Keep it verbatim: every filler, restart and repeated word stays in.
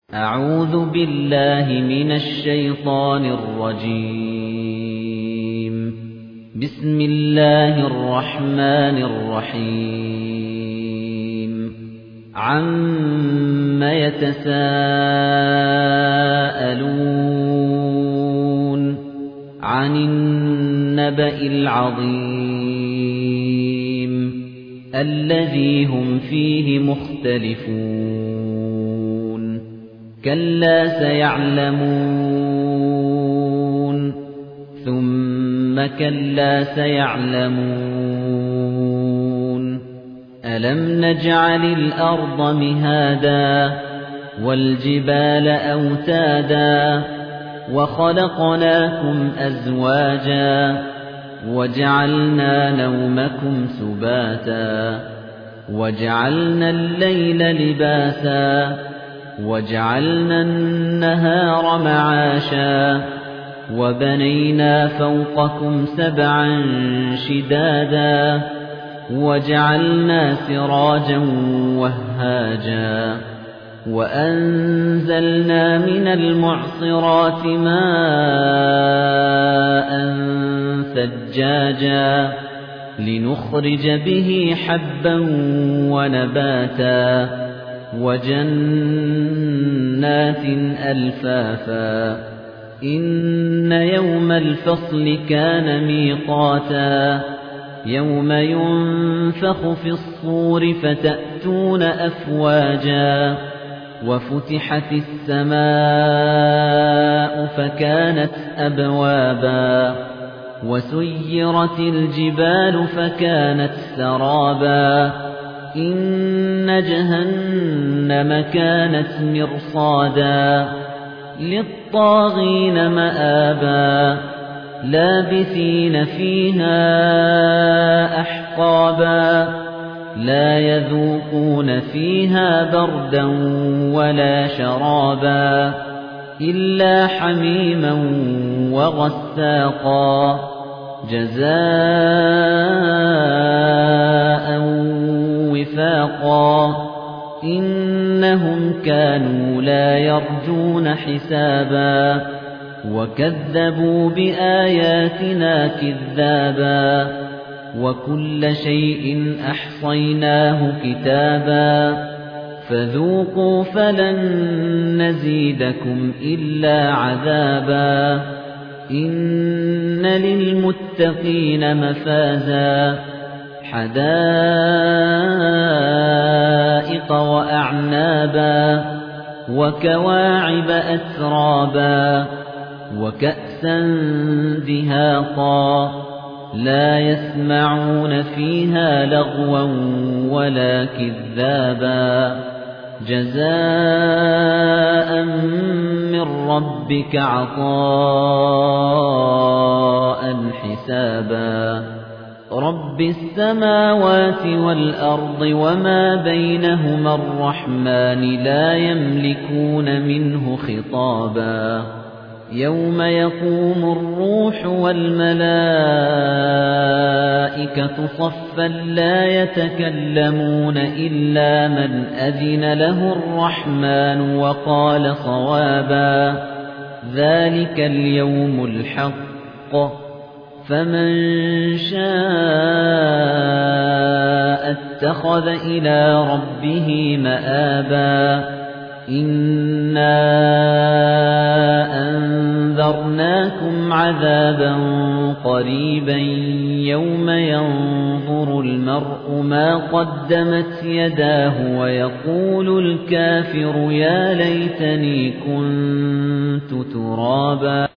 أعوذ بالله من الشيطان الرجيم. بسم الله الرحمن الرحيم. عَمَّ يتساءلون عن النبأ العظيم الذي هم فيه مختلفون كلا سيعلمون ثم كلا سيعلمون ألم نجعل الأرض مهادا والجبال أوتادا وخلقناكم أزواجا وجعلنا نومكم سباتا وجعلنا الليل لباسا وجعلنا النهار معاشا وبنينا فوقكم سبعا شدادا وجعلنا سراجا وهاجا وأنزلنا من المعصرات ماء ثجاجا لنخرج به حبا ونباتا وجنات ألفافا إن يوم الفصل كان ميقاتا يوم ينفخ في الصور فتأتون أفواجا وفتحت السماء فكانت أبوابا وسيرت الجبال فكانت سرابا إن جهنم كانت مرصادا للطاغين مآبا لابثين فيها أحقابا لا يذوقون فيها بردا ولا شرابا إلا حميما وغساقا جزاء وفاقا إنهم كانوا لا يرجون حسابا وكذبوا بآياتنا كذابا وكل شيء أحصيناه كتابا فذوقوا فلن نزيدكم إلا عذابا إن للمتقين مفازا حدائق وأعنابا وكواعب أترابا وكأسا دهاقا لا يسمعون فيها لغوا ولا كذابا جزاء من ربك عطاء حسابا رب السماوات والأرض وما بينهما الرحمن لا يملكون منه خطابا يوم يقوم الروح والملائكة صفا لا يتكلمون إلا من أذن له الرحمن وقال صوابا ذلك اليوم الحق فمن شاء اتخذ إلى ربه مآبا إنا أنذرناكم عذابا قريبا يوم ينظر المرء ما قدمت يداه ويقول الكافر يا ليتني كنت ترابا.